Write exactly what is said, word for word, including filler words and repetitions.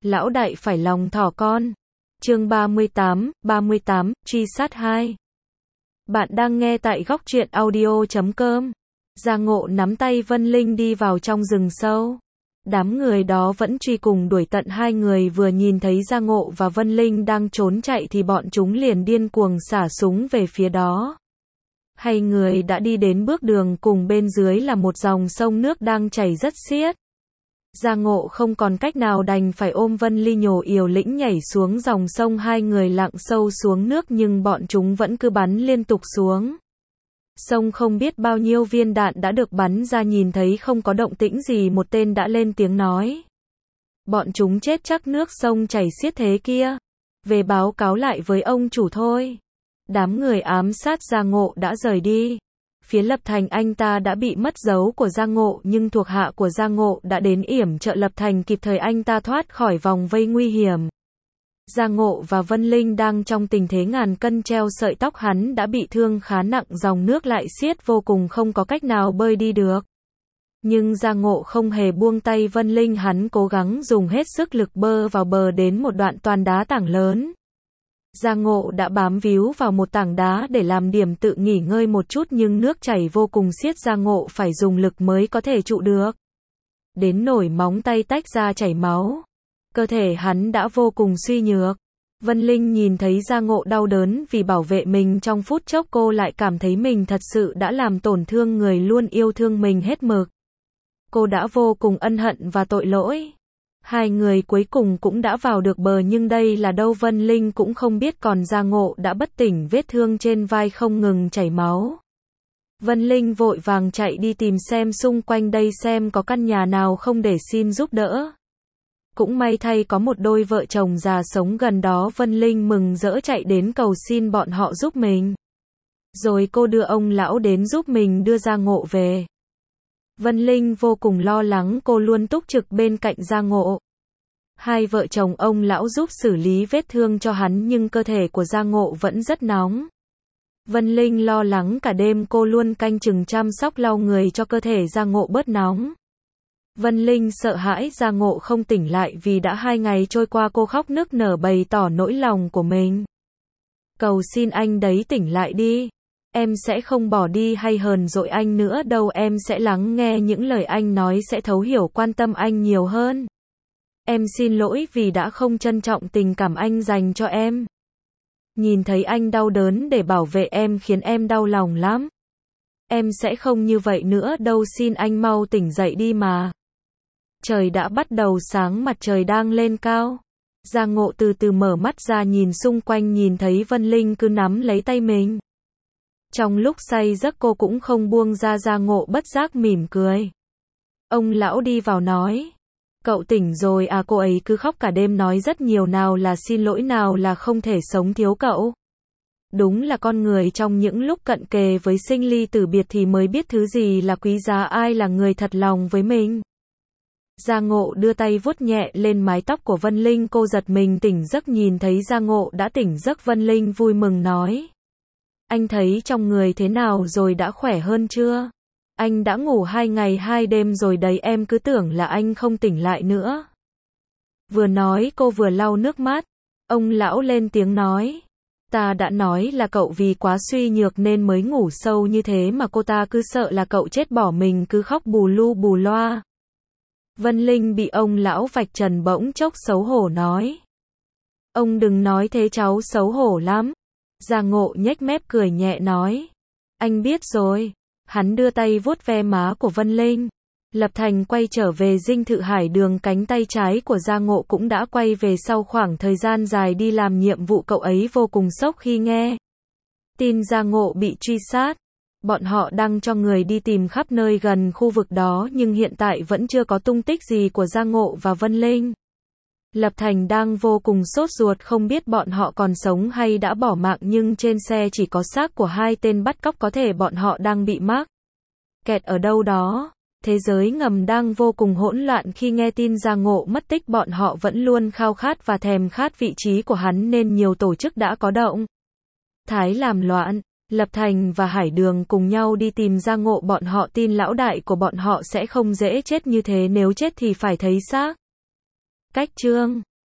Lão đại phải lòng thỏ con. Chương ba mươi tám, ba mươi tám, truy sát hai. Bạn đang nghe tại góc truyện audio chấm com. Giang Ngộ nắm tay Vân Linh đi vào trong rừng sâu. Đám người đó vẫn truy cùng đuổi tận hai người vừa nhìn thấy Giang Ngộ và Vân Linh đang trốn chạy thì bọn chúng liền điên cuồng xả súng về phía đó. Hai người đã đi đến bước đường cùng bên dưới là một dòng sông nước đang chảy rất xiết. Giang Ngộ không còn cách nào đành phải ôm Vân Ly nhổ yểu lĩnh nhảy xuống dòng sông, hai người lặn sâu xuống nước nhưng bọn chúng vẫn cứ bắn liên tục xuống. Sông không biết bao nhiêu viên đạn đã được bắn ra, nhìn thấy không có động tĩnh gì một tên đã lên tiếng nói. Bọn chúng chết chắc, nước sông chảy xiết thế kia. Về báo cáo lại với ông chủ thôi. Đám người ám sát Giang Ngộ đã rời đi. Phía Lập Thành anh ta đã bị mất dấu của Giang Ngộ nhưng thuộc hạ của Giang Ngộ đã đến yểm trợ Lập Thành, kịp thời anh ta thoát khỏi vòng vây nguy hiểm. Giang Ngộ và Vân Linh đang trong tình thế ngàn cân treo sợi tóc, hắn đã bị thương khá nặng, dòng nước lại xiết vô cùng, không có cách nào bơi đi được. Nhưng Giang Ngộ không hề buông tay Vân Linh, hắn cố gắng dùng hết sức lực bơi vào bờ đến một đoạn toàn đá tảng lớn. Giang Ngộ đã bám víu vào một tảng đá để làm điểm tự nghỉ ngơi một chút nhưng nước chảy vô cùng xiết, Giang Ngộ phải dùng lực mới có thể trụ được. Đến nổi móng tay tách ra chảy máu. Cơ thể hắn đã vô cùng suy nhược. Vân Linh nhìn thấy Giang Ngộ đau đớn vì bảo vệ mình trong phút chốc, cô lại cảm thấy mình thật sự đã làm tổn thương người luôn yêu thương mình hết mực. Cô đã vô cùng ân hận và tội lỗi. Hai người cuối cùng cũng đã vào được bờ nhưng đây là đâu Vân Linh cũng không biết, còn Giang Ngộ đã bất tỉnh, vết thương trên vai không ngừng chảy máu. Vân Linh vội vàng chạy đi tìm xem xung quanh đây xem có căn nhà nào không để xin giúp đỡ. Cũng may thay có một đôi vợ chồng già sống gần đó, Vân Linh mừng rỡ chạy đến cầu xin bọn họ giúp mình. Rồi cô đưa ông lão đến giúp mình đưa Giang Ngộ về. Vân Linh vô cùng lo lắng, cô luôn túc trực bên cạnh Giang Ngộ. Hai vợ chồng ông lão giúp xử lý vết thương cho hắn nhưng cơ thể của Giang Ngộ vẫn rất nóng. Vân Linh lo lắng cả đêm, cô luôn canh chừng chăm sóc lau người cho cơ thể Giang Ngộ bớt nóng. Vân Linh sợ hãi Giang Ngộ không tỉnh lại vì đã hai ngày trôi qua, cô khóc nức nở bày tỏ nỗi lòng của mình. Cầu xin anh đấy tỉnh lại đi. Em sẽ không bỏ đi hay hờn dỗi anh nữa đâu, em sẽ lắng nghe những lời anh nói, sẽ thấu hiểu quan tâm anh nhiều hơn. Em xin lỗi vì đã không trân trọng tình cảm anh dành cho em. Nhìn thấy anh đau đớn để bảo vệ em khiến em đau lòng lắm. Em sẽ không như vậy nữa đâu, xin anh mau tỉnh dậy đi mà. Trời đã bắt đầu sáng, mặt trời đang lên cao. Giang Ngộ từ từ mở mắt ra, nhìn xung quanh, nhìn thấy Vân Linh cứ nắm lấy tay mình. Trong lúc say giấc cô cũng không buông ra, Giang Ngộ bất giác mỉm cười. Ông lão đi vào nói. Cậu tỉnh rồi à, cô ấy cứ khóc cả đêm nói rất nhiều, nào là xin lỗi, nào là không thể sống thiếu cậu. Đúng là con người trong những lúc cận kề với sinh ly tử biệt thì mới biết thứ gì là quý giá, ai là người thật lòng với mình. Giang Ngộ đưa tay vuốt nhẹ lên mái tóc của Vân Linh, cô giật mình tỉnh giấc, nhìn thấy Giang Ngộ đã tỉnh giấc, Vân Linh vui mừng nói. Anh thấy trong người thế nào rồi, đã khỏe hơn chưa? Anh đã ngủ hai ngày hai đêm rồi đấy, em cứ tưởng là anh không tỉnh lại nữa. Vừa nói cô vừa lau nước mắt. Ông lão lên tiếng nói. Ta đã nói là cậu vì quá suy nhược nên mới ngủ sâu như thế mà, cô ta cứ sợ là cậu chết bỏ mình, cứ khóc bù lu bù loa. Vân Linh bị ông lão vạch trần bỗng chốc xấu hổ nói. Ông đừng nói thế, cháu xấu hổ lắm. Giang Ngộ nhếch mép cười nhẹ nói. Anh biết rồi. Hắn đưa tay vuốt ve má của Vân Linh. Lập Thành quay trở về dinh thự Hải Đường, cánh tay trái của Giang Ngộ cũng đã quay về sau khoảng thời gian dài đi làm nhiệm vụ, cậu ấy vô cùng sốc khi nghe tin Giang Ngộ bị truy sát. Bọn họ đang cho người đi tìm khắp nơi gần khu vực đó nhưng hiện tại vẫn chưa có tung tích gì của Giang Ngộ và Vân Linh. Lập Thành đang vô cùng sốt ruột, không biết bọn họ còn sống hay đã bỏ mạng, nhưng trên xe chỉ có xác của hai tên bắt cóc, có thể bọn họ đang bị mắc kẹt ở đâu đó. Thế giới ngầm đang vô cùng hỗn loạn khi nghe tin Giang Ngộ mất tích, bọn họ vẫn luôn khao khát và thèm khát vị trí của hắn nên nhiều tổ chức đã có động thái làm loạn. Lập Thành và Hải Đường cùng nhau đi tìm Giang Ngộ, bọn họ tin lão đại của bọn họ sẽ không dễ chết như thế, nếu chết thì phải thấy xác. Cách chương